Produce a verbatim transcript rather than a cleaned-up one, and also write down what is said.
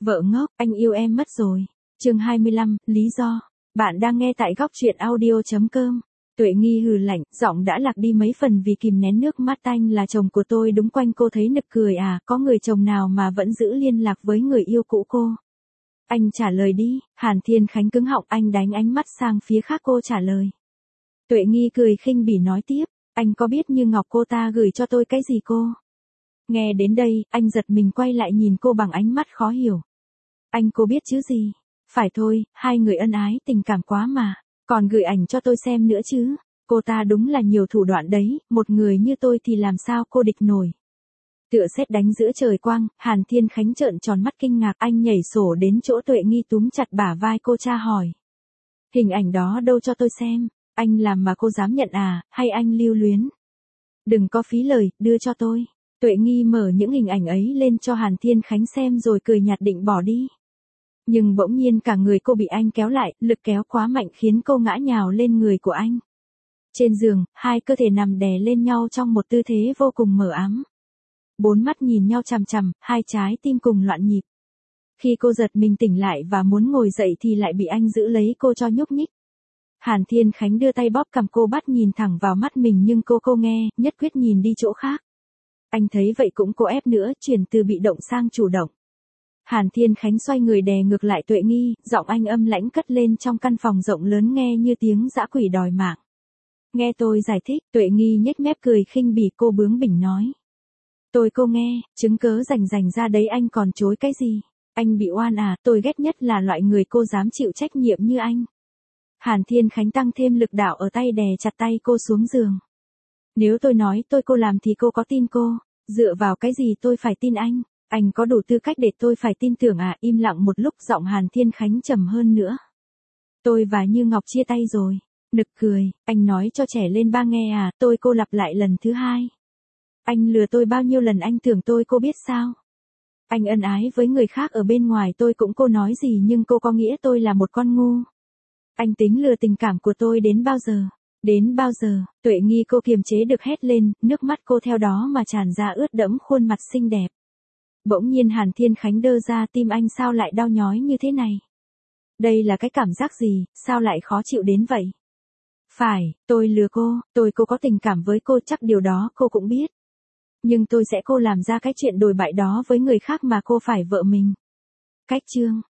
Vợ ngốc, anh yêu em mất rồi. Chương hai mươi lăm, lý do. Bạn đang nghe tại góc truyện audio chấm com. Tuệ Nghi hừ lạnh, giọng đã lạc đi mấy phần vì kìm nén nước mắt. Anh là chồng của tôi đúng, quanh cô thấy nực cười à, có người chồng nào mà vẫn giữ liên lạc với người yêu cũ cô. Anh trả lời đi. Hàn Thiên Khánh cứng họng, anh đánh ánh mắt sang phía khác. Cô trả lời. Tuệ Nghi cười khinh bỉ nói tiếp, anh có biết Như Ngọc cô ta gửi cho tôi cái gì cô? Nghe đến đây, anh giật mình quay lại nhìn cô bằng ánh mắt khó hiểu. Anh cô biết chứ gì? Phải thôi, hai người ân ái tình cảm quá mà, còn gửi ảnh cho tôi xem nữa chứ. Cô ta đúng là nhiều thủ đoạn đấy, một người như tôi thì làm sao cô địch nổi. Tựa sét đánh giữa trời quang, Hàn Thiên Khánh trợn tròn mắt kinh ngạc, anh nhảy sổ đến chỗ Tuệ Nghi túm chặt bả vai cô, tra hỏi. Hình ảnh đó đâu, cho tôi xem, anh làm mà cô dám nhận à, hay anh lưu luyến? Đừng có phí lời, đưa cho tôi. Tuệ Nghi mở những hình ảnh ấy lên cho Hàn Thiên Khánh xem rồi cười nhạt định bỏ đi. Nhưng bỗng nhiên cả người cô bị anh kéo lại, lực kéo quá mạnh khiến cô ngã nhào lên người của anh. Trên giường, hai cơ thể nằm đè lên nhau trong một tư thế vô cùng mờ ám. Bốn mắt nhìn nhau chằm chằm, hai trái tim cùng loạn nhịp. Khi cô giật mình tỉnh lại và muốn ngồi dậy thì lại bị anh giữ lấy cô cho nhúc nhích. Hàn Thiên Khánh đưa tay bóp cằm cô, bắt nhìn thẳng vào mắt mình nhưng cô cô nghe, nhất quyết nhìn đi chỗ khác. Anh thấy vậy cũng cố ép nữa, chuyển từ bị động sang chủ động. Hàn Thiên Khánh xoay người đè ngược lại Tuệ Nghi, giọng anh âm lãnh cất lên trong căn phòng rộng lớn nghe như tiếng dã quỷ đòi mạng. Nghe tôi giải thích. Tuệ Nghi nhếch mép cười khinh bỉ, cô bướng bỉnh nói. Tôi cô nghe, chứng cớ rành rành ra đấy, anh còn chối cái gì? Anh bị oan à, tôi ghét nhất là loại người cô dám chịu trách nhiệm như anh. Hàn Thiên Khánh tăng thêm lực đạo ở tay, đè chặt tay cô xuống giường. Nếu tôi nói tôi cô làm thì cô có tin cô? Dựa vào cái gì tôi phải tin anh? Anh có đủ tư cách để tôi phải tin tưởng à? Im lặng một lúc, giọng Hàn Thiên Khánh trầm hơn nữa. Tôi và Như Ngọc chia tay rồi. Nực cười, anh nói cho trẻ lên ba nghe à? Tôi cô lặp lại lần thứ hai. Anh lừa tôi bao nhiêu lần anh tưởng tôi cô biết sao? Anh ân ái với người khác ở bên ngoài, tôi cũng cô nói gì nhưng cô có nghĩa tôi là một con ngu. Anh tính lừa tình cảm của tôi đến bao giờ? Đến bao giờ? Tuệ Nghi cô kiềm chế được hét lên, nước mắt cô theo đó mà tràn ra ướt đẫm khuôn mặt xinh đẹp. Bỗng nhiên Hàn Thiên Khánh đơ ra, tim anh sao lại đau nhói như thế này? Đây là cái cảm giác gì, sao lại khó chịu đến vậy? Phải, tôi lừa cô, tôi cô có tình cảm với cô, chắc điều đó cô cũng biết. Nhưng tôi sẽ cô làm ra cái chuyện đồi bại đó với người khác mà cô phải vợ mình. Cách chương.